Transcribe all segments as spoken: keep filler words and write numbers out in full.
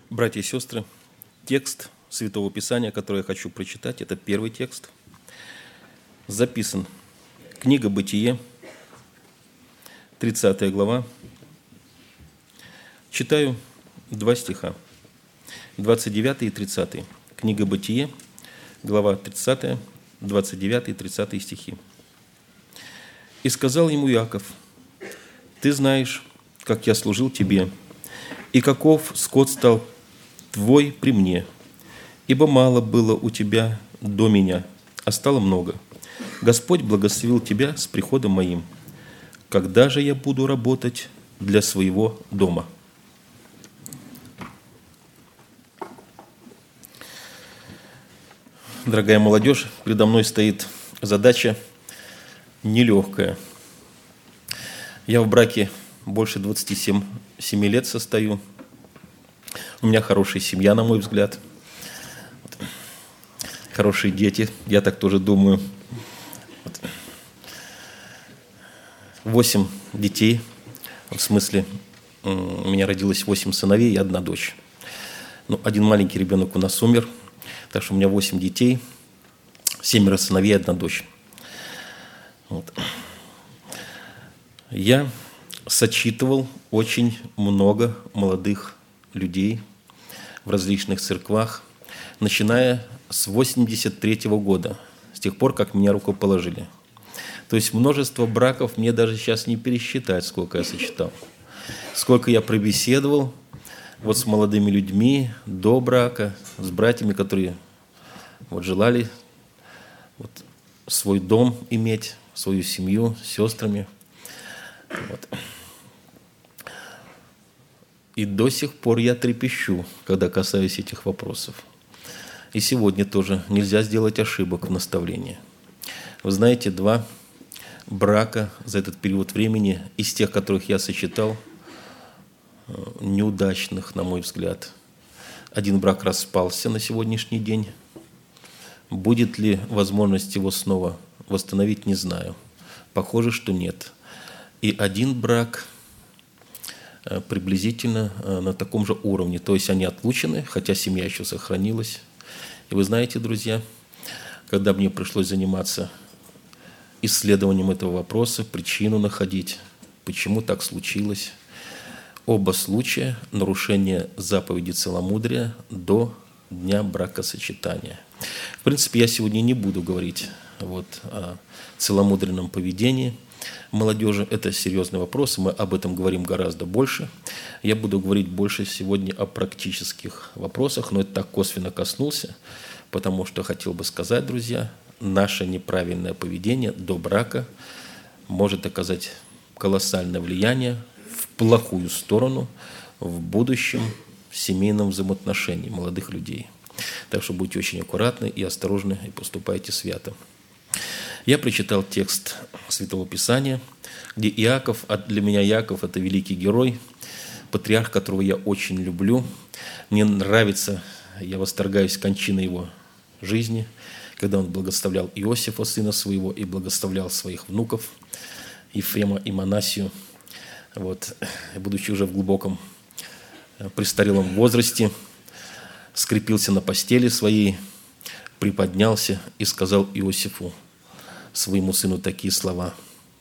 Братья и сестры, текст Святого Писания, который я хочу прочитать, это первый текст. Записан. Книга Бытие, тридцатая глава. Читаю два стиха, двадцать девятый и тридцатый. Книга Бытие, глава тридцатая, двадцать девятый и тридцатый стихи. «И сказал ему Иаков: Ты знаешь, как я служил тебе, и каков скот стал твой при мне, ибо мало было у тебя до меня, а стало много. Господь благословил тебя с приходом моим. Когда же я буду работать для своего дома?» Дорогая молодежь, передо мной стоит задача нелегкая. Я в браке больше двадцати семи лет состою. У меня хорошая семья, на мой взгляд. Хорошие дети, я так тоже думаю. Восемь детей, в смысле, у меня родилось восемь сыновей и одна дочь. Ну, один маленький ребенок у нас умер, так что у меня восемь детей, семеро сыновей и одна дочь. Вот. Я сочитывал очень много молодых людей в различных церквах, начиная с восемьдесят третьего года, с тех пор, как меня рукоположили. То есть множество браков мне даже сейчас не пересчитать, сколько я сочетал. Сколько я пробеседовал вот с молодыми людьми до брака, с братьями, которые вот желали вот свой дом иметь, свою семью, с сестрами. Вот. И до сих пор я трепещу, когда касаюсь этих вопросов. И сегодня тоже нельзя сделать ошибок в наставлении. Вы знаете, два брака за этот период времени, из тех, которых я сочетал, неудачных, на мой взгляд. Один брак распался на сегодняшний день. Будет ли возможность его снова восстановить, не знаю. Похоже, что нет. И один брак приблизительно на таком же уровне. То есть они отлучены, хотя семья еще сохранилась. И вы знаете, друзья, когда мне пришлось заниматься исследованием этого вопроса, причину находить, почему так случилось, оба случая нарушения заповеди целомудрия до дня бракосочетания. В принципе, я сегодня не буду говорить вот о целомудренном поведении молодежи. Это серьезный вопрос, мы об этом говорим гораздо больше. Я буду говорить больше сегодня о практических вопросах, но это так косвенно коснулся, потому что хотел бы сказать, друзья, наше неправильное поведение до брака может оказать колоссальное влияние в плохую сторону в будущем семейном взаимоотношении молодых людей. Так что будьте очень аккуратны и осторожны, и поступайте свято. Я прочитал текст Святого Писания, где Иаков, а для меня Иаков – это великий герой, патриарх, которого я очень люблю. Мне нравится, я восторгаюсь кончиной его жизни, когда он благословлял Иосифа, сына своего, и благословлял своих внуков, Ефрема и Манасию. Вот, будучи уже в глубоком престарелом возрасте, скрепился на постели своей, приподнялся и сказал Иосифу, своему сыну, такие слова: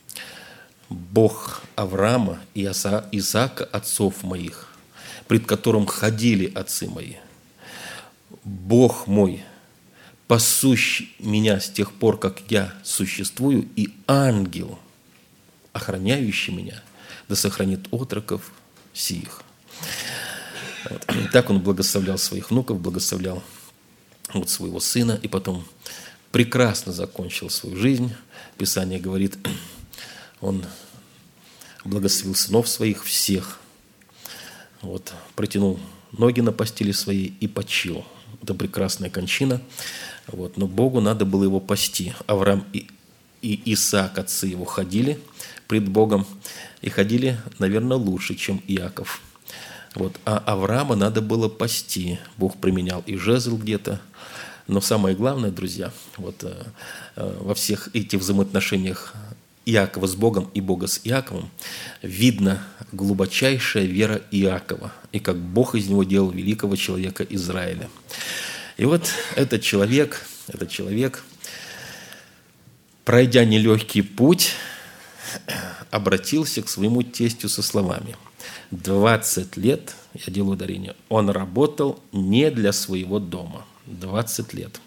«Бог Авраама и Исаака, отцов моих, пред которым ходили отцы мои, Бог мой, пасущий меня с тех пор, как я существую, и ангел, охраняющий меня, да сохранит отроков сих». Вот. Так он благословлял своих внуков, благословлял вот своего сына, и потом прекрасно закончил свою жизнь. Писание говорит, он благословил сынов своих всех, вот, протянул ноги на постели своей и почил. Это прекрасная кончина. Вот. Но Богу надо было его пасти. Авраам и, и Исаак, отцы его, ходили пред Богом, и ходили, наверное, лучше, чем Иаков. Вот. А Авраама надо было пасти. Бог применял и жезл где-то. Но самое главное, друзья, вот, э, во всех этих взаимоотношениях Иакова с Богом и Бога с Иаковом, видно глубочайшая вера Иакова, и как Бог из него делал великого человека Израиля. И вот этот человек, этот человек, пройдя нелегкий путь, обратился к своему тестю со словами: «двадцать лет, я делаю ударение, он работал не для своего дома». двадцать лет.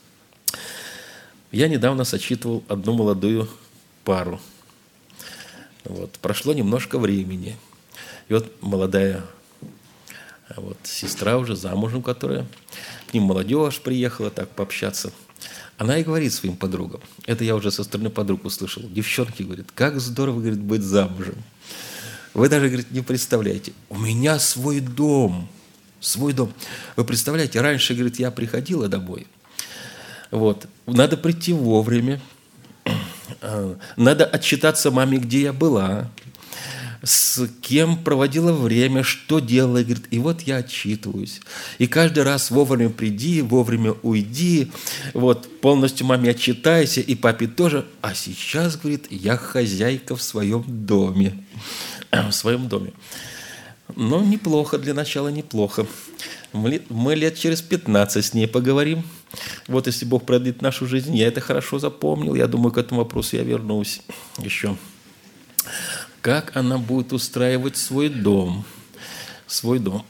Я недавно сочетывал одну молодую пару. Вот. Прошло немножко времени. И вот молодая вот, сестра уже замужем, которая, к ним молодежь приехала так пообщаться. Она и говорит своим подругам, это я уже со стороны подруг услышал, девчонки, говорит, как здорово, говорит, быть замужем. Вы даже, говорит, не представляете, у меня свой дом, свой дом. Вы представляете, раньше, говорит, я приходила домой, вот, надо прийти вовремя, надо отчитаться маме, где я была, с кем проводила время, что делала, говорит, и вот я отчитываюсь. И каждый раз вовремя приди, вовремя уйди, вот, полностью маме отчитайся, и папе тоже. А сейчас, говорит, я хозяйка в своем доме. В своем доме. Ну, неплохо, для начала неплохо. Мы, мы лет через пятнадцать с ней поговорим. Вот если Бог продлит нашу жизнь, я это хорошо запомнил. Я думаю, к этому вопросу я вернусь еще. Как она будет устраивать свой дом? Свой дом.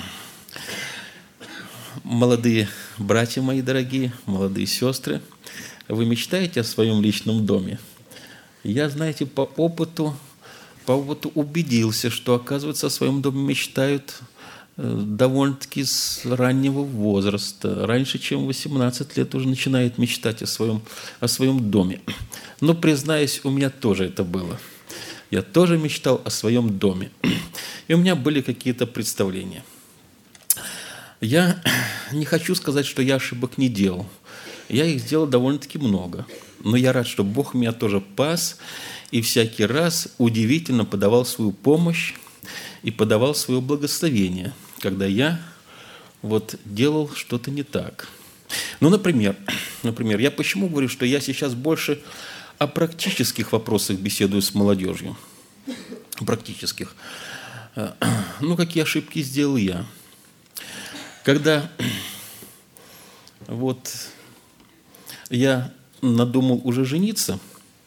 Молодые братья мои дорогие, молодые сестры, вы мечтаете о своем личном доме? Я, знаете, по опыту, по опыту убедился, что, оказывается, о своем доме мечтают довольно-таки с раннего возраста. Раньше, чем восемнадцать лет, уже начинает мечтать о своем, о своем доме. Но, признаюсь, у меня тоже это было. Я тоже мечтал о своем доме. И у меня были какие-то представления. Я не хочу сказать, что я ошибок не делал. Я их сделал довольно-таки много. Но я рад, что Бог меня тоже пас и всякий раз удивительно подавал свою помощь и подавал свое благословение, когда я вот делал что-то не так. Ну, например, например, я почему говорю, что я сейчас больше о практических вопросах беседую с молодежью. Практических. Ну, какие ошибки сделал я? Когда вот я надумал уже жениться,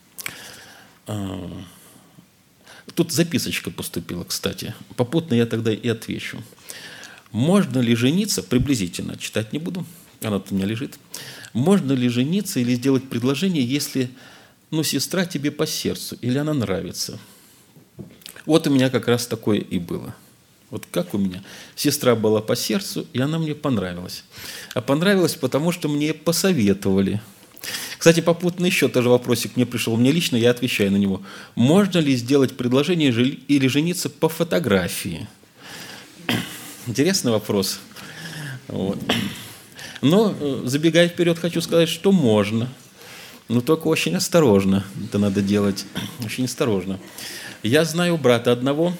тут записочка поступила, кстати. Попутно я тогда и отвечу. Можно ли жениться, приблизительно, читать не буду, она тут у меня лежит. Можно ли жениться или сделать предложение, если ну, сестра тебе по сердцу, или она нравится? Вот у меня как раз такое и было. Вот как у меня. Сестра была по сердцу, и она мне понравилась. А понравилась, потому что мне посоветовали. Кстати, попутно еще тоже вопросик мне пришел. Мне лично, я отвечаю на него. Можно ли сделать предложение или жениться по фотографии? Интересный вопрос. Вот. Но, забегая вперед, хочу сказать, что можно. Но только очень осторожно это надо делать. Очень осторожно. Я знаю брата одного.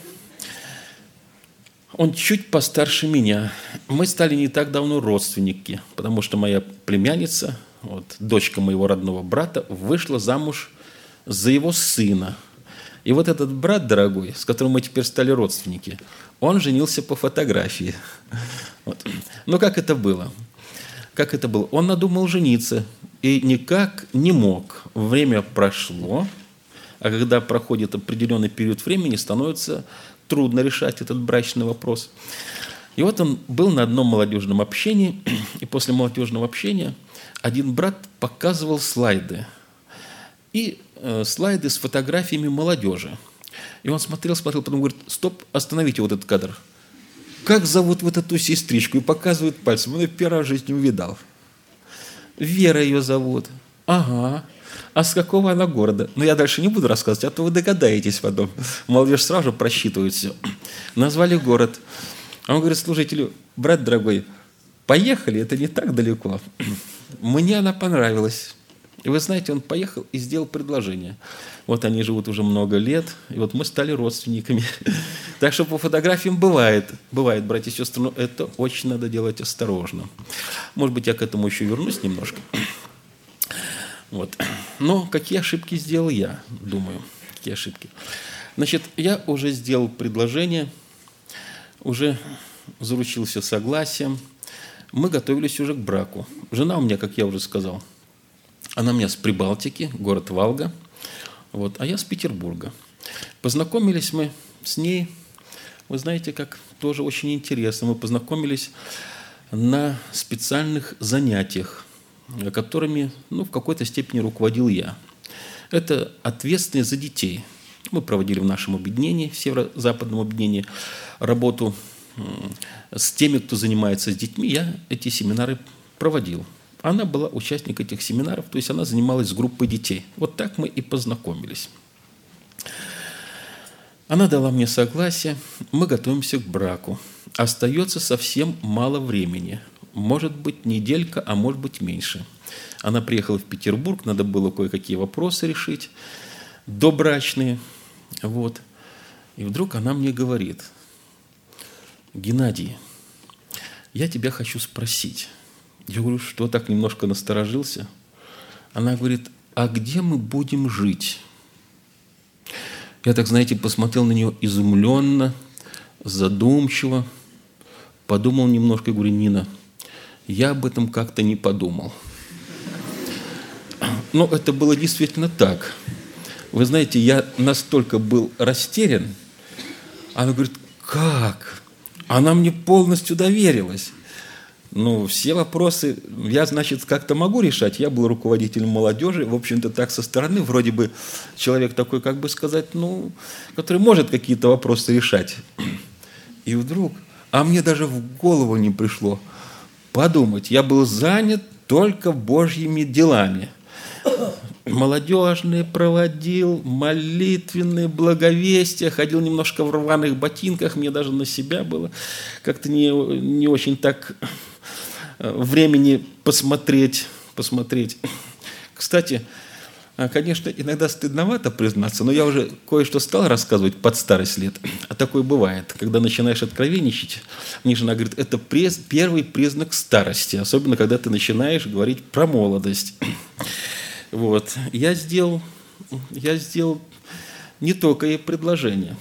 Он чуть постарше меня. Мы стали не так давно родственники, потому что моя племянница, вот, дочка моего родного брата, вышла замуж за его сына. И вот этот брат дорогой, с которым мы теперь стали родственники, он женился по фотографии. Вот. Но как это было? Как это было? Он надумал жениться и никак не мог. Время прошло, а когда проходит определенный период времени, становится трудно решать этот брачный вопрос. И вот он был на одном молодежном общении, и после молодежного общения один брат показывал слайды. И э, слайды с фотографиями молодежи. И он смотрел, смотрел, потом говорит, стоп, остановите вот этот кадр. Как зовут вот эту сестричку? И показывает пальцем. Он ее первый раз в жизни увидал. Вера ее зовут. Ага. А с какого она города? Ну, я дальше не буду рассказывать, а то вы догадаетесь потом. Молодежь сразу же просчитывает все. Назвали город. А он говорит служителю, брат дорогой, поехали, это не так далеко. Мне она понравилась. И вы знаете, он поехал и сделал предложение. Вот они живут уже много лет, и вот мы стали родственниками. Так что по фотографиям бывает, бывает, братья и сестры, но это очень надо делать осторожно. Может быть, я к этому еще вернусь немножко. Вот. Но какие ошибки сделал я, думаю, какие ошибки. Значит, я уже сделал предложение, уже заручился согласием, мы готовились уже к браку. Жена у меня, как я уже сказал, она у меня с Прибалтики, город Валга, вот, а я с Петербурга. Познакомились мы с ней, вы знаете, как тоже очень интересно, мы познакомились на специальных занятиях, которыми, ну, в какой-то степени руководил я. Это ответственность за детей. Мы проводили в нашем объединении, в северо-западном объединении, работу с теми, кто занимается с детьми. Я эти семинары проводил. Она была участник этих семинаров, то есть она занималась с группой детей. Вот так мы и познакомились. Она дала мне согласие, мы готовимся к браку. Остается совсем мало времени. Может быть, неделька, а может быть, меньше. Она приехала в Петербург, надо было кое-какие вопросы решить, добрачные. Вот. И вдруг она мне говорит: Геннадий, я тебя хочу спросить. Я говорю, что, так немножко насторожился. Она говорит: а где мы будем жить? Я так, знаете, посмотрел на нее изумленно, задумчиво, подумал немножко и говорю: Нина, я об этом как-то не подумал. Но это было действительно так. Вы знаете, я настолько был растерян. Она говорит: как? Она мне полностью доверилась. Ну, все вопросы я, значит, как-то могу решать. Я был руководителем молодежи. В общем-то, так со стороны вроде бы человек такой, как бы сказать, ну, который может какие-то вопросы решать. И вдруг, а мне даже в голову не пришло подумать. Я был занят только Божьими делами. Молодежные проводил, молитвенные, благовестия, ходил немножко в рваных ботинках, мне даже на себя было как-то не, не очень так времени посмотреть, посмотреть. Кстати, конечно, иногда стыдновато признаться, но я уже кое-что стал рассказывать под старость лет. А такое бывает, когда начинаешь откровенничать. Мне жена говорит, это през, первый признак старости, особенно когда ты начинаешь говорить про молодость. Вот. Я сделал, я сделал не только ей предложение.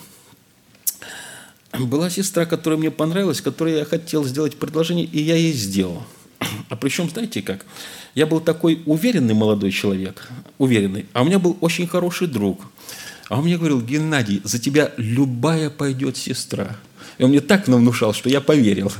Была сестра, которая мне понравилась, которой я хотел сделать предложение, и я ей сделал. А причем, знаете как, я был такой уверенный молодой человек, уверенный, а у меня был очень хороший друг. А он мне говорил: Геннадий, за тебя любая пойдет сестра. И он мне так навнушал, что я поверил.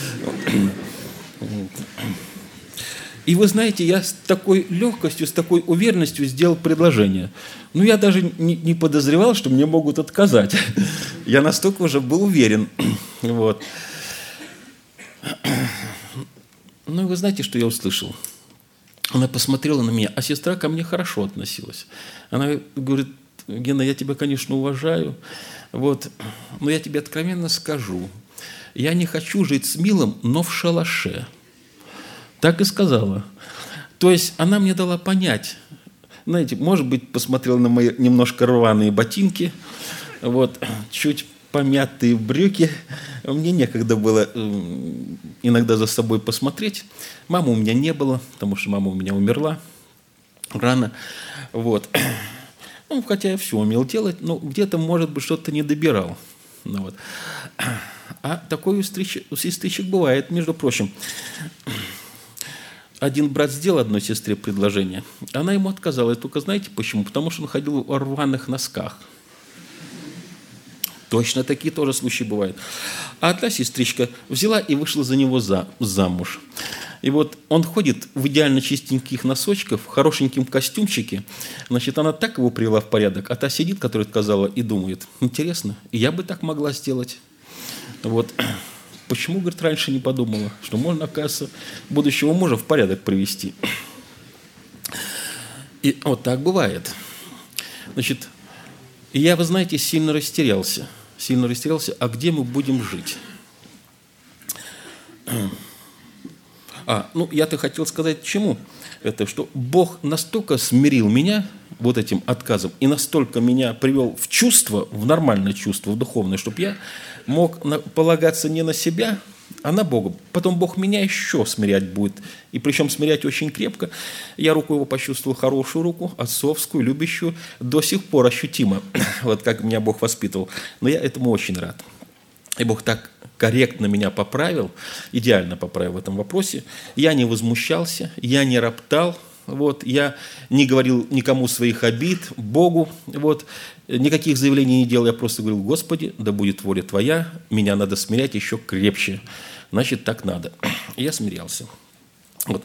И вы знаете, я с такой легкостью, с такой уверенностью сделал предложение. Ну, я даже не, не подозревал, что мне могут отказать. Я настолько уже был уверен. Вот. Ну, и вы знаете, что я услышал? Она посмотрела на меня, а сестра ко мне хорошо относилась. Она говорит: Гена, я тебя, конечно, уважаю, вот, но я тебе откровенно скажу, я не хочу жить с Милом, но в шалаше. Так и сказала. То есть она мне дала понять, знаете, может быть, посмотрела на мои немножко рваные ботинки, вот, чуть помятые брюки. Мне некогда было иногда за собой посмотреть. Мамы у меня не было, потому что мама у меня умерла рано. Вот. Ну, хотя я все умел делать, но где-то, может быть, что-то не добирал. Ну, вот. А такое у сестричек бывает, между прочим. Один брат сделал одной сестре предложение, она ему отказала. И только знаете почему? Потому что он ходил в рваных носках. Точно такие тоже случаи бывают. А одна сестричка взяла и вышла за него за, замуж. И вот он ходит в идеально чистеньких носочках, в хорошеньком костюмчике. Значит, она так его привела в порядок, а та сидит, которая отказала, и думает: интересно, я бы так могла сделать. Вот. Почему, говорит, раньше не подумала, что можно, оказывается, будущего мужа в порядок привести. И вот так бывает. Значит, и я, вы знаете, сильно растерялся. Сильно растерялся, а где мы будем жить? А, ну, я-то хотел сказать, чему? Это, что Бог настолько смирил меня вот этим отказом и настолько меня привел в чувство, в нормальное чувство, в духовное, чтобы я мог полагаться не на себя, а на Бога. Потом Бог меня еще смирять будет. И причем смирять очень крепко. Я руку его почувствовал, хорошую руку, отцовскую, любящую, до сих пор ощутимо. Вот как меня Бог воспитывал. Но я этому очень рад. И Бог так корректно меня поправил, идеально поправил в этом вопросе. Я не возмущался, я не роптал, вот, я не говорил никому своих обид, Богу, вот, никаких заявлений не делал, я просто говорил: Господи, да будет воля Твоя, меня надо смирять еще крепче, значит, так надо. И я смирялся. Вот.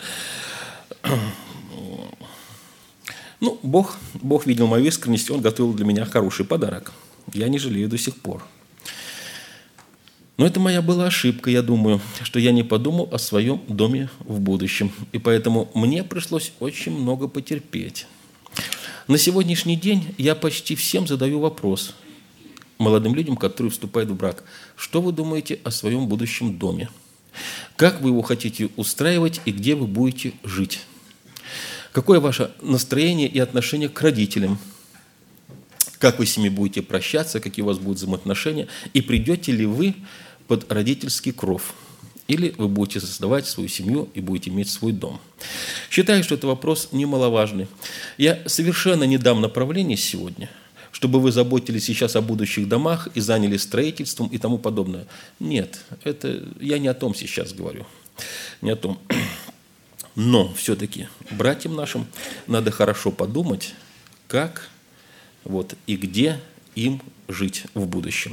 Ну, Бог, Бог видел мою искренность, Он готовил для меня хороший подарок. Я не жалею до сих пор. Но это моя была ошибка, я думаю, что я не подумал о своем доме в будущем. И поэтому мне пришлось очень много потерпеть. На сегодняшний день я почти всем задаю вопрос, молодым людям, которые вступают в брак: что вы думаете о своем будущем доме? Как вы его хотите устраивать и где вы будете жить? Какое ваше настроение и отношение к родителям? Как вы с ними будете прощаться, какие у вас будут взаимоотношения? И придете ли вы под родительский кров? Или вы будете создавать свою семью и будете иметь свой дом? Считаю, что это вопрос немаловажный. Я совершенно не дам направления сегодня, чтобы вы заботились сейчас о будущих домах и занялись строительством и тому подобное. Нет, это я не о том сейчас говорю. Не о том. Но все-таки братьям нашим надо хорошо подумать, как вот, и где им жить в будущем.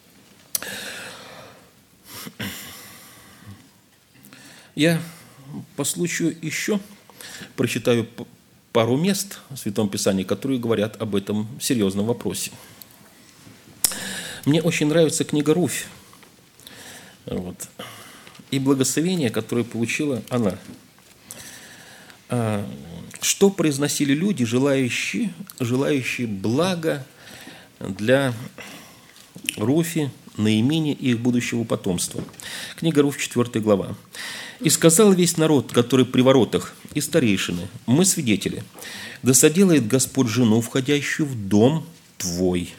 Я по случаю еще прочитаю пару мест в Святом Писании, которые говорят об этом серьезном вопросе. Мне очень нравится книга «Руфь». Вот. И благословение, которое получила она. Что произносили люди, желающие, желающие блага для Руфи, Наимини и их будущего потомства. Книга Руфь, четвёртая глава. «И сказал весь народ, который при воротах, и старейшины: мы свидетели, да соделает Господь жену, входящую в дом твой,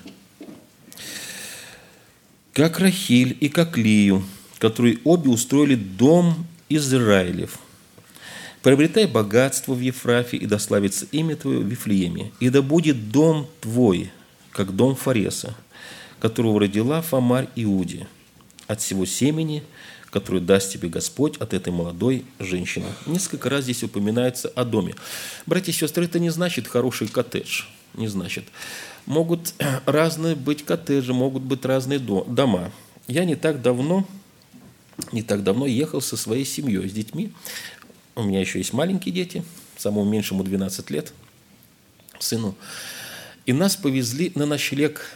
как Рахиль и как Лию, которые обе устроили дом Израилев. Приобретай богатство в Ефрафе, и да славится имя твое в Вифлееме, и да будет дом твой, как дом Фареса, которого родила Фамарь Иуде, от всего семени, которое даст тебе Господь от этой молодой женщины». Несколько раз здесь упоминается о доме. Братья и сестры, это не значит хороший коттедж, не значит. Могут разные быть коттеджи, могут быть разные дома. Я не так давно, не так давно ехал со своей семьей, с детьми. У меня еще есть маленькие дети, самому меньшему двенадцать лет, сыну. И нас повезли на ночлег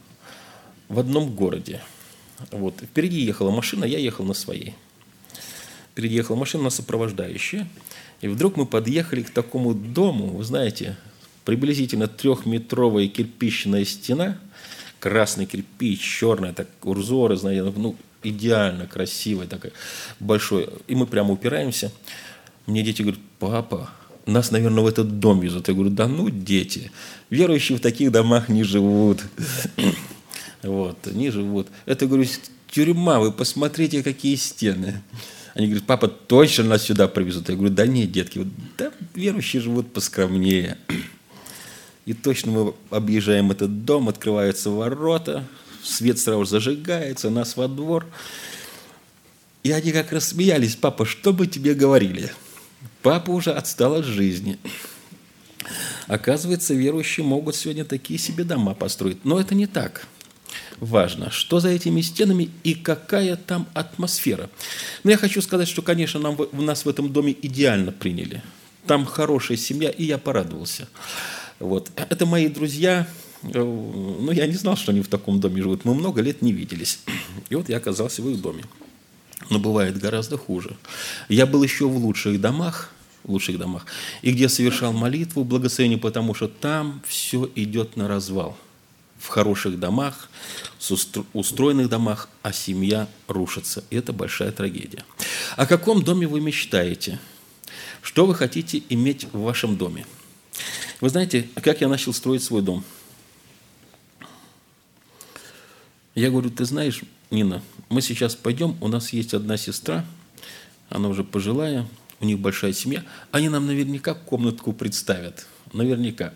в одном городе. Вот. Впереди ехала машина, я ехал на своей. Впереди ехала машина, на сопровождающая. И вдруг мы подъехали к такому дому, вы знаете, приблизительно трехметровая кирпичная стена, красный кирпич, черная, так, узоры, знаете, ну, идеально красивая, такая, большой. И мы прямо упираемся. Мне дети говорят: папа, нас, наверное, в этот дом везут. Я говорю: да ну, дети, верующие в таких домах не живут. Вот, не живут. Это, говорю, тюрьма, вы посмотрите, какие стены. Они говорят: папа, точно нас сюда привезут? Я говорю: да нет, детки, вот, да, верующие живут поскромнее. И точно мы объезжаем этот дом, открываются ворота, свет сразу зажигается, нас во двор. И они как раз смеялись: папа, что бы тебе говорили? Папа уже отстал от жизни. Оказывается, верующие могут сегодня такие себе дома построить. Но это не так. Важно, что за этими стенами и какая там атмосфера. Но я хочу сказать, что, конечно, нам, нас в этом доме идеально приняли. Там хорошая семья, и я порадовался. Вот. Это мои друзья. Ну, я не знал, что они в таком доме живут. Мы много лет не виделись. И вот я оказался в их доме. Но бывает гораздо хуже. Я был еще в лучших домах, в лучших домах, и где совершал молитву, благословение, потому что там все идет на развал. В хороших домах, устроенных домах, а семья рушится. И это большая трагедия. О каком доме вы мечтаете? Что вы хотите иметь в вашем доме? Вы знаете, как я начал строить свой дом? Я говорю, ты знаешь, Нина, мы сейчас пойдем, у нас есть одна сестра, она уже пожилая, у них большая семья, они нам наверняка комнатку представят, наверняка.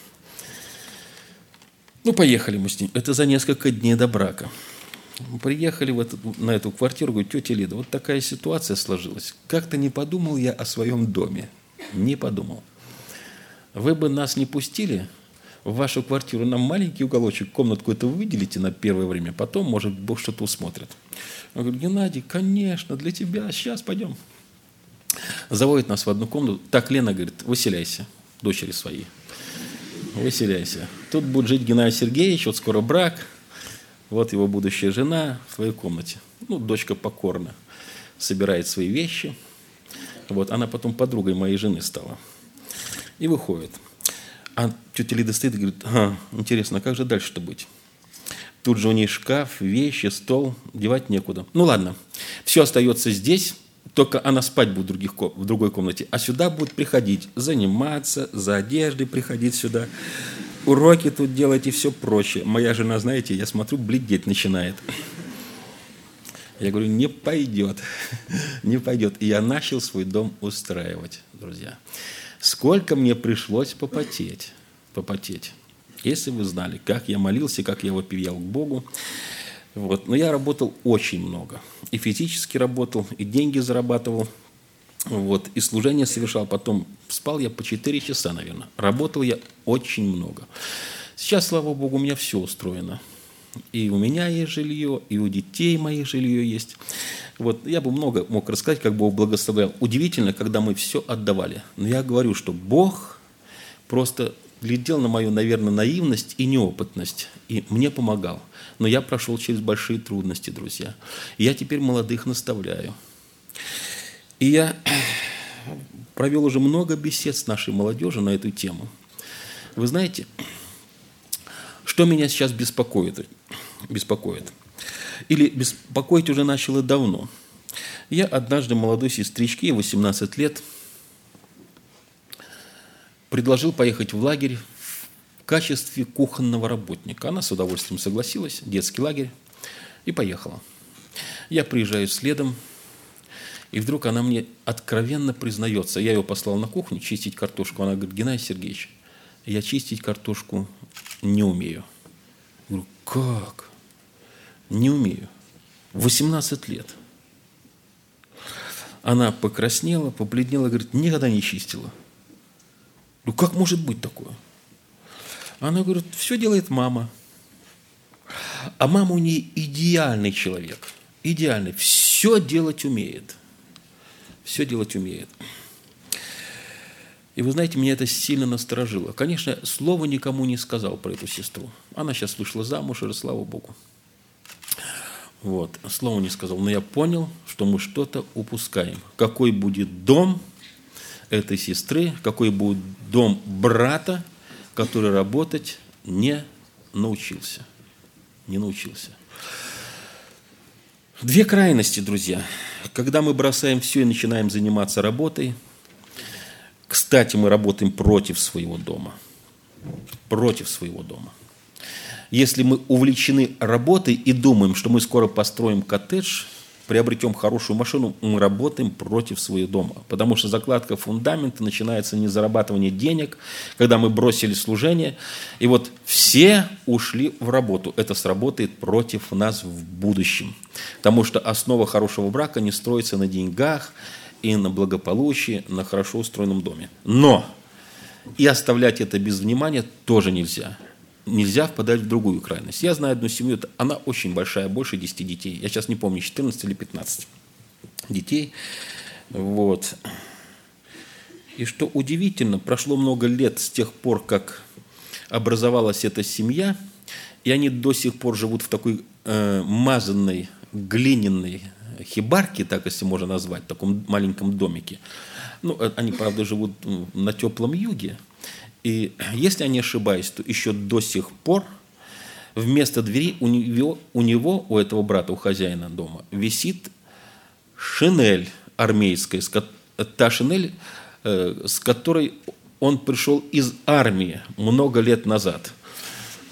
Ну, поехали мы с ним, это за несколько дней до брака. Приехали в эту, на эту квартиру, говорю, тетя Лида, вот такая ситуация сложилась, как-то не подумал я о своем доме, не подумал. Вы бы нас не пустили в вашу квартиру, нам маленький уголочек, комнатку эту выделите на первое время, потом, может, Бог что-то усмотрит. Я говорю, Геннадий, конечно, для тебя, сейчас пойдем. Заводит нас в одну комнату. Так, Лена говорит, выселяйся, дочери свои, выселяйся. Тут будет жить Геннадий Сергеевич, вот скоро брак, вот его будущая жена в своей комнате. Ну, дочка покорно собирает свои вещи. Вот, она потом подругой моей жены стала. И выходит. А тетя Лида стоит и говорит, а, интересно, а как же дальше-то быть? Тут же у нее шкаф, вещи, стол, девать некуда. Ну ладно, все остается здесь, только она спать будет в, других, в другой комнате, а сюда будет приходить, заниматься, за одеждой приходить сюда, уроки тут делать и все прочее. Моя жена, знаете, я смотрю, бледеть начинает. Я говорю, не пойдет, не пойдет. И я начал свой дом устраивать, друзья. Сколько мне пришлось попотеть, попотеть. Если вы знали, как я молился, как я вопиял к Богу. Вот. Но я работал очень много. И физически работал, и деньги зарабатывал. Вот. И служение совершал. Потом спал я по четыре часа, наверное. Работал я очень много. Сейчас, слава Богу, у меня все устроено. И у меня есть жилье, и у детей моих жилье есть. Вот, я бы много мог рассказать, как Бог благословлял. Удивительно, когда мы все отдавали. Но я говорю, что Бог просто глядел на мою, наверное, наивность и неопытность. И мне помогал. Но я прошел через большие трудности, друзья. И я теперь молодых наставляю. И я провел уже много бесед с нашей молодежью на эту тему. Вы знаете, что меня сейчас беспокоит? беспокоит? Или беспокоить уже начало давно. Я однажды молодой сестричке, ей восемнадцать лет, предложил поехать в лагерь в качестве кухонного работника. Она с удовольствием согласилась, детский лагерь, и поехала. Я приезжаю следом, и вдруг она мне откровенно признается. Я ее послал на кухню чистить картошку. Она говорит, Геннадий Сергеевич, я чистить картошку не умею. Я говорю, как? Не умею. восемнадцать лет. Она покраснела, побледнела, говорит, никогда не чистила. Ну, как может быть такое? Она говорит, все делает мама. А мама у нее идеальный человек. Идеальный. Все делать умеет. Все делать умеет. И вы знаете, меня это сильно насторожило. Конечно, слова никому не сказал про эту сестру. Она сейчас вышла замуж, и слава Богу. Вот, слова не сказал. Но я понял, что мы что-то упускаем. Какой будет дом этой сестры, какой будет дом брата, который работать не научился. Не научился. Две крайности, друзья. Когда мы бросаем все и начинаем заниматься работой, кстати, мы работаем против своего дома. Против своего дома. Если мы увлечены работой и думаем, что мы скоро построим коттедж, приобретем хорошую машину, мы работаем против своего дома. Потому что закладка фундамента начинается не зарабатывание денег, когда мы бросили служение. И вот все ушли в работу. Это сработает против нас в будущем. Потому что основа хорошего брака не строится на деньгах и на благополучии, на хорошо устроенном доме. Но и оставлять это без внимания тоже нельзя. Нельзя впадать в другую крайность. Я знаю одну семью, она очень большая, больше десяти детей. Я сейчас не помню, четырнадцать или пятнадцать детей. Вот. И что удивительно, прошло много лет с тех пор, как образовалась эта семья, и они до сих пор живут в такой э, мазанной, глиняной хибарке, так если можно назвать, в таком маленьком домике. Ну, они, правда, живут на теплом юге. И если я не ошибаюсь, то еще до сих пор вместо двери у него, у него, у этого брата, у хозяина дома, висит шинель армейская, та шинель, с которой он пришел из армии много лет назад.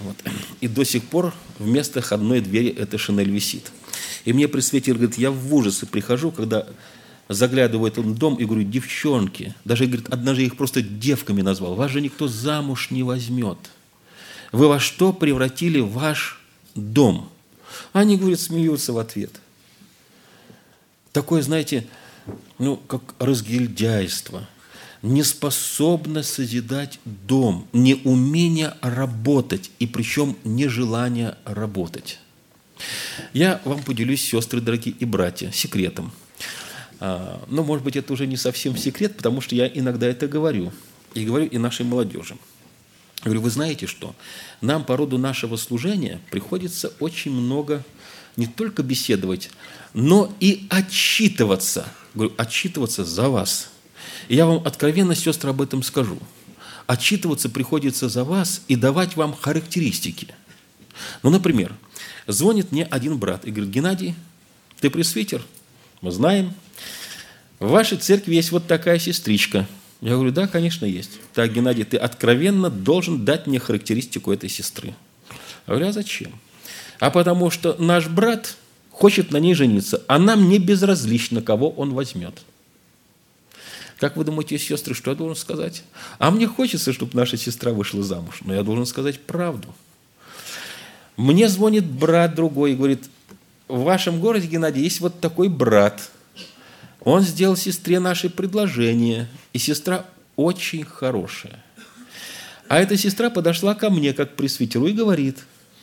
Вот. И до сих пор вместо входной двери эта шинель висит. И мне пресвитер говорит, я в ужасы прихожу, когда заглядываю в этот дом и говорю, девчонки, даже, говорит, однажды их просто девками назвал, вас же никто замуж не возьмет. Вы во что превратили ваш дом? Они, говорят, смеются в ответ. Такое, знаете, ну, как разгильдяйство, неспособность созидать дом, неумение работать, и причем нежелание работать. Я вам поделюсь, сестры дорогие и братья, секретом. А, но, может быть, это уже не совсем секрет, потому что я иногда это говорю. И говорю и нашей молодежи. Говорю, вы знаете что? Нам по роду нашего служения приходится очень много не только беседовать, но и отчитываться. Говорю, отчитываться за вас. И я вам откровенно, сестры, об этом скажу. Отчитываться приходится за вас и давать вам характеристики. Ну, например, звонит мне один брат и говорит, Геннадий, ты пресвитер? Мы знаем. В вашей церкви есть вот такая сестричка. Я говорю, да, конечно, есть. Так, Геннадий, ты откровенно должен дать мне характеристику этой сестры. Я говорю, а зачем? А потому что наш брат хочет на ней жениться, а нам не безразлично, кого он возьмет. Как вы думаете, сестры, что я должен сказать? А мне хочется, чтобы наша сестра вышла замуж, но я должен сказать правду. Мне звонит брат другой и говорит, в вашем городе, Геннадий, есть вот такой брат. Он сделал сестре наше предложение, и сестра очень хорошая. А эта сестра подошла ко мне, как к пресвитеру, и говорит,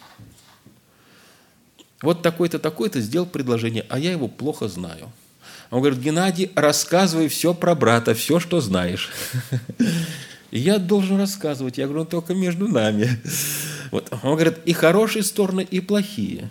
вот такой-то, такой-то сделал предложение, а я его плохо знаю. Он говорит, Геннадий, рассказывай все про брата, все, что знаешь. И я должен рассказывать. Я говорю, ну, только между нами. Вот. Он говорит, и хорошие стороны, и плохие.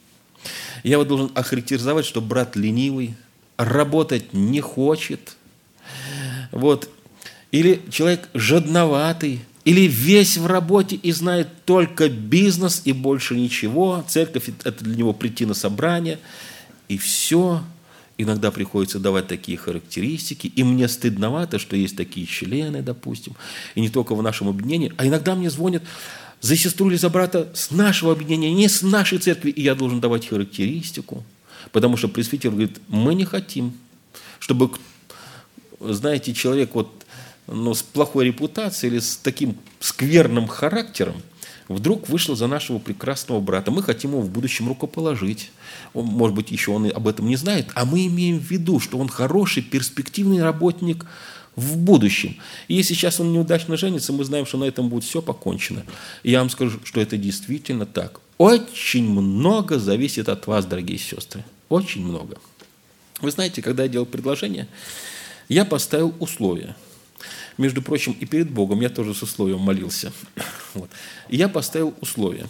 Я вот должен охарактеризовать, что брат ленивый, работать не хочет, вот. Или человек жадноватый, или весь в работе и знает только бизнес и больше ничего. Церковь – это для него прийти на собрание, и все. Иногда приходится давать такие характеристики, и мне стыдновато, что есть такие члены, допустим, и не только в нашем объединении, а иногда мне звонят за сестру или за брата с нашего объединения, не с нашей церкви, и я должен давать характеристику. Потому что пресвитер говорит, мы не хотим, чтобы, знаете, человек вот, ну, с плохой репутацией или с таким скверным характером вдруг вышел за нашего прекрасного брата. Мы хотим его в будущем рукоположить. Он, может быть, еще он об этом не знает, а мы имеем в виду, что он хороший, перспективный работник в будущем. И если сейчас он неудачно женится, мы знаем, что на этом будет все покончено. И я вам скажу, что это действительно так. Очень много зависит от вас, дорогие сестры. Очень много. Вы знаете, когда я делал предложение, я поставил условия. Между прочим, и перед Богом я тоже с условием молился. Вот. И я поставил условия.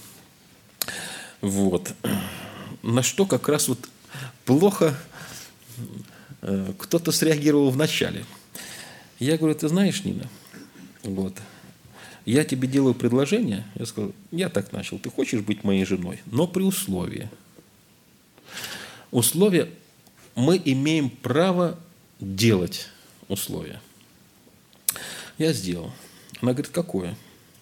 Вот. На что как раз вот плохо э, кто-то среагировал в начале. Я говорю, ты знаешь, Нина, вот, я тебе делаю предложение. Я сказал, я так начал, ты хочешь быть моей женой, но при условии. Условия, мы имеем право делать условия. Я сделал. Она говорит, какое?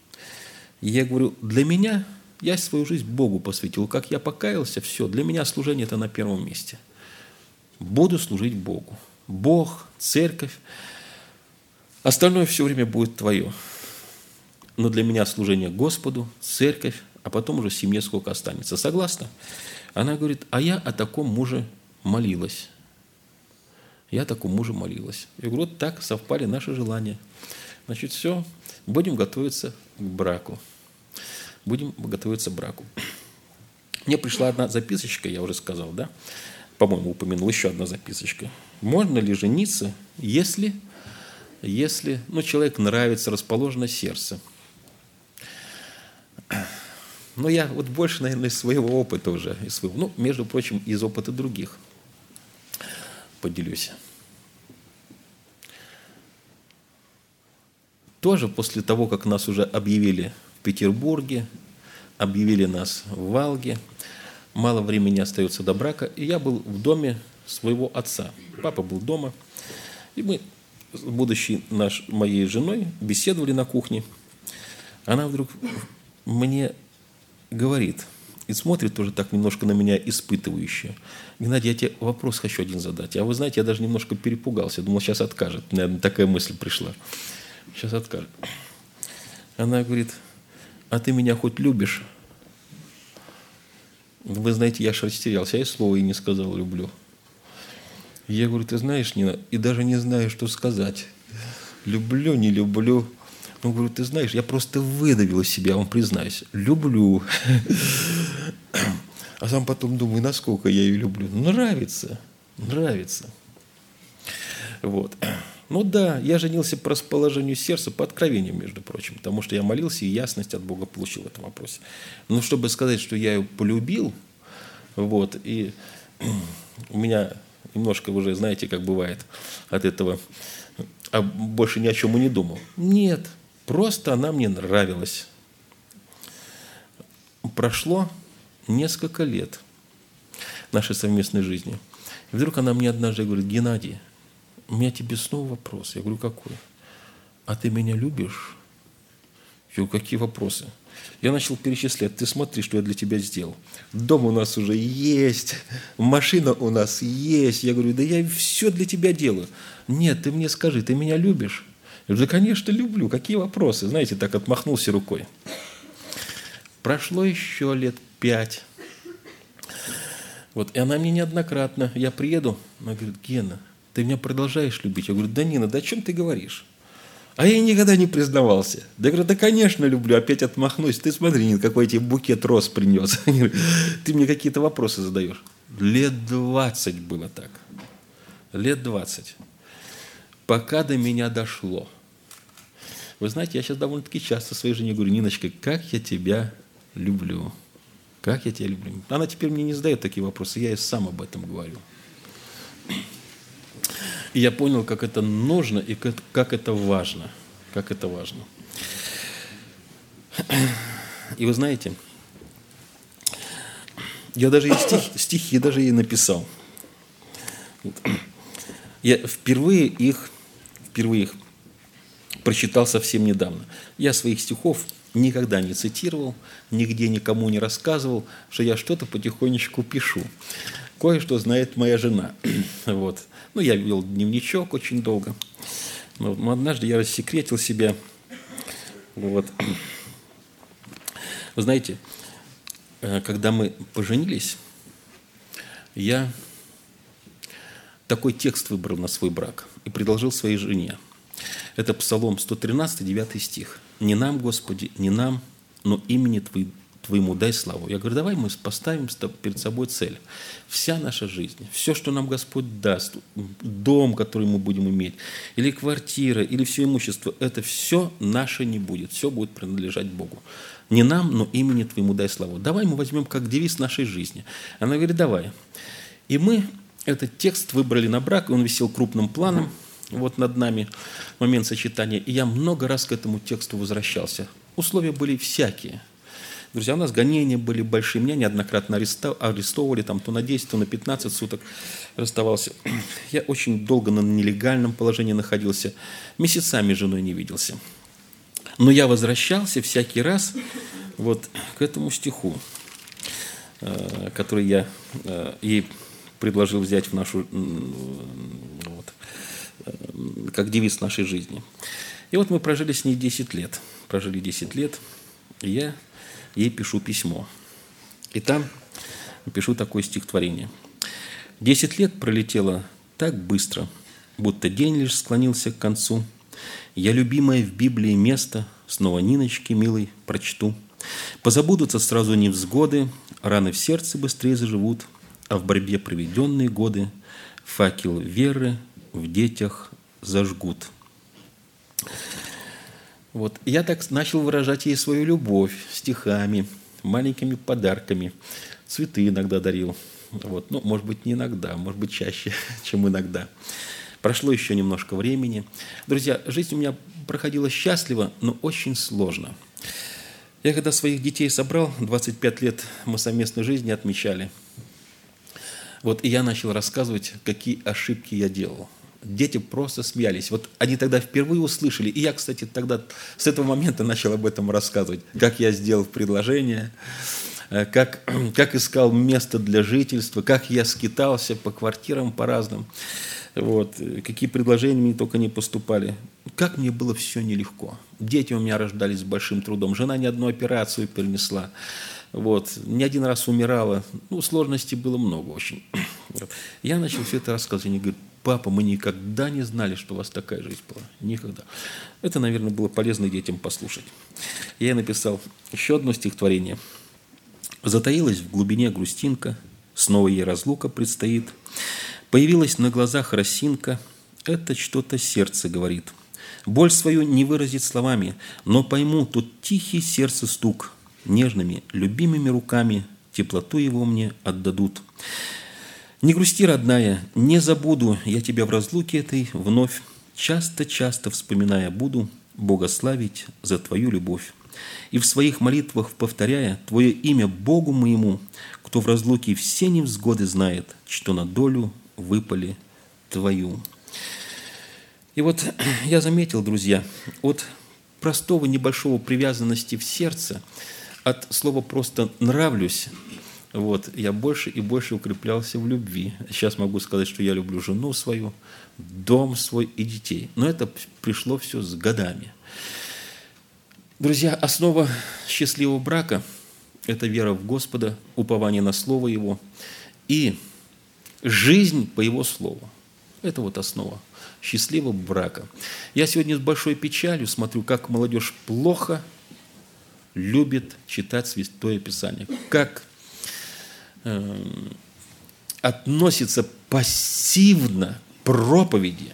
Я говорю, для меня, я свою жизнь Богу посвятил. Как я покаялся, все, для меня служение – это на первом месте. Буду служить Богу. Бог, церковь, остальное все время будет твое. Но для меня служение Господу, церковь, а потом уже семье сколько останется. Согласна? Она говорит, а я о таком муже молилась. Я о таком муже молилась. Я говорю, вот так совпали наши желания. Значит, все, будем готовиться к браку. Будем готовиться к браку. Мне пришла одна записочка, я уже сказал, да? По-моему, упомянул еще одна записочка. Можно ли жениться, если, если ну, человеку нравится, расположено сердце? Но я вот больше, наверное, из своего опыта уже, из своего, ну, между прочим, из опыта других поделюсь. Тоже после того, как нас уже объявили в Петербурге, объявили нас в Валге, мало времени остается до брака, и я был в доме своего отца. Папа был дома, и мы с будущей наш, моей женой беседовали на кухне. Она вдруг мне говорит, и смотрит тоже так немножко на меня испытывающе. Геннадий, я тебе вопрос хочу один задать. А вы знаете, я даже немножко перепугался. Думал, сейчас откажет. Наверное, такая мысль пришла. Сейчас откажет. Она говорит, а ты меня хоть любишь? Вы знаете, я аж растерялся. Я и слова и не сказал «люблю». Я говорю, ты знаешь, Нина, и даже не знаю, что сказать. Люблю, не люблю. Он говорит, ты знаешь, я просто выдавил из себя, вам признаюсь, люблю. А сам потом думаю, насколько я ее люблю. Нравится, нравится. Вот. Ну да, я женился по расположению сердца, по откровению, между прочим, потому что я молился, и ясность от Бога получил в этом вопросе. Но чтобы сказать, что я ее полюбил, вот, и у меня немножко уже, знаете, как бывает от этого, а больше ни о чем и не думал. Нет, просто она мне нравилась. Прошло несколько лет нашей совместной жизни. И вдруг она мне однажды говорит, Геннадий, у меня тебе снова вопрос. Я говорю, какой? А ты меня любишь? Я говорю, какие вопросы? Я начал перечислять. Ты смотри, что я для тебя сделал. Дом у нас уже есть, машина у нас есть. Я говорю, да я все для тебя делаю. Нет, ты мне скажи, ты меня любишь? Я говорю, да, конечно, люблю. Какие вопросы? Знаете, так отмахнулся рукой. Прошло еще лет пять. Вот, и она мне неоднократно, я приеду, она говорит, Гена, ты меня продолжаешь любить? Я говорю, да, Нина, да о чем ты говоришь? А я никогда не признавался. Да я говорю, да, конечно, люблю, опять отмахнусь. Ты смотри, Нина, какой тебе букет роз принес. Ты мне какие-то вопросы задаешь. Лет двадцать было так. Лет двадцать. Пока до меня дошло. Вы знаете, я сейчас довольно-таки часто своей жене говорю, Ниночка, как я тебя люблю. Как я тебя люблю. Она теперь мне не задает такие вопросы, я ей сам об этом говорю. И я понял, как это нужно и как, как это важно. Как это важно. И вы знаете, я даже ей стих, стихи даже ей написал. Я впервые их, впервые их прочитал совсем недавно. Я своих стихов никогда не цитировал, нигде никому не рассказывал, что я что-то потихонечку пишу. Кое-что знает моя жена. Вот. Ну, я вел дневничок очень долго. Но однажды я рассекретил себя. Вот. Вы знаете, когда мы поженились, я такой текст выбрал на свой брак и предложил своей жене. Это Псалом сто тринадцать, девятый стих. «Не нам, Господи, не нам, но имени Твоему дай славу». Я говорю, давай мы поставим перед собой цель. Вся наша жизнь, все, что нам Господь даст, дом, который мы будем иметь, или квартира, или все имущество, это все наше не будет, все будет принадлежать Богу. Не нам, но имени Твоему дай славу. Давай мы возьмем как девиз нашей жизни. Она говорит, давай. И мы этот текст выбрали на брак, он висел крупным планом вот над нами в момент сочетания. И я много раз к этому тексту возвращался. Условия были всякие. Друзья, у нас гонения были большие. Меня неоднократно арестовывали, там, то на десять, то на пятнадцать суток расставался. Я очень долго на нелегальном положении находился. Месяцами с женой не виделся. Но я возвращался всякий раз вот к этому стиху, который я ей предложил взять в нашу, вот, как девиз нашей жизни. И вот мы прожили с ней десять лет. Прожили десять лет, и я ей пишу письмо. И там пишу такое стихотворение. Десять лет пролетело так быстро, будто день лишь склонился к концу. Я любимое в Библии место снова Ниночки милой прочту. Позабудутся сразу невзгоды, раны в сердце быстрее заживут, а в борьбе проведенные годы факел веры в детях зажгут. Вот. Я так начал выражать ей свою любовь стихами, маленькими подарками. Цветы иногда дарил. Вот. Ну, может быть, не иногда, может быть, чаще, чем иногда. Прошло еще немножко времени. Друзья, жизнь у меня проходила счастливо, но очень сложно. Я когда своих детей собрал, двадцать пять лет мы совместной жизни отмечали. Вот, и я начал рассказывать, какие ошибки я делал. Дети просто смеялись. Вот они тогда впервые услышали. И я, кстати, тогда с этого момента начал об этом рассказывать. Как я сделал предложение, как, как искал место для жительства, как я скитался по квартирам по разным. Вот, какие предложения мне только не поступали. Как мне было все нелегко. Дети у меня рождались с большим трудом. Жена ни одну операцию перенесла. Вот, не один раз умирала. Ну, сложностей было много очень. Я начал все это рассказывать. Они говорят: папа, мы никогда не знали, что у вас такая жизнь была. Никогда. Это, наверное, было полезно детям послушать. Я написал еще одно стихотворение. «Затаилась в глубине грустинка, снова ей разлука предстоит. Появилась на глазах росинка, это что-то сердце говорит. Боль свою не выразить словами, но пойму тут тихий сердце стук. Нежными, любимыми руками теплоту его мне отдадут. Не грусти, родная, не забуду я тебя в разлуке этой вновь. Часто-часто вспоминая буду Бога славить за твою любовь. И в своих молитвах повторяя Твое имя Богу моему, кто в разлуке все невзгоды знает, что на долю выпали твою». И вот я заметил, друзья, от простого небольшого привязанности в сердце, от слова просто «нравлюсь», вот, я больше и больше укреплялся в любви. Сейчас могу сказать, что я люблю жену свою, дом свой и детей. Но это пришло все с годами. Друзья, основа счастливого брака – это вера в Господа, упование на Слово Его и жизнь по Его Слову. Это вот основа счастливого брака. Я сегодня с большой печалью смотрю, как молодежь плохо любит читать Святое Писание, как э, относится пассивно к проповеди.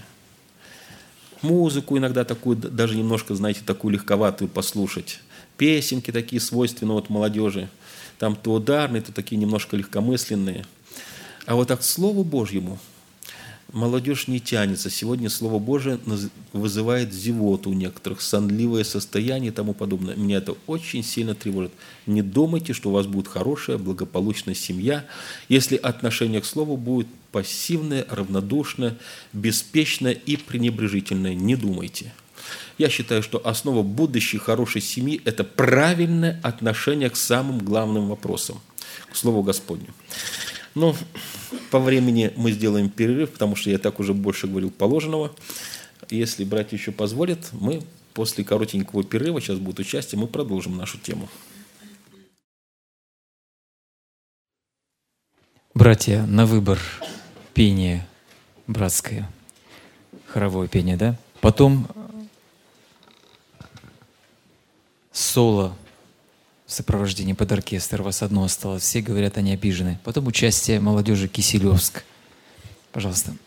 Музыку иногда такую, даже немножко, знаете, такую легковатую послушать. Песенки такие свойственные вот молодежи. Там то ударные, то такие немножко легкомысленные. А вот так к Слову Божьему молодежь не тянется. Сегодня Слово Божие вызывает зевоту у некоторых, сонливое состояние и тому подобное. Меня это очень сильно тревожит. Не думайте, что у вас будет хорошая, благополучная семья, если отношение к Слову будет пассивное, равнодушное, беспечное и пренебрежительное. Не думайте. Я считаю, что основа будущей хорошей семьи – это правильное отношение к самым главным вопросам, к Слову Господню. Ну, по времени мы сделаем перерыв, потому что я так уже больше говорил положенного. Если братья еще позволят, мы после коротенького перерыва, сейчас будет участие, мы продолжим нашу тему. Братья, на выбор пение братское, хоровое пение, да? Потом соло в сопровождении под оркестр. Вас одно осталось. Все говорят, они обижены. Потом участие молодежи Киселевск. Пожалуйста.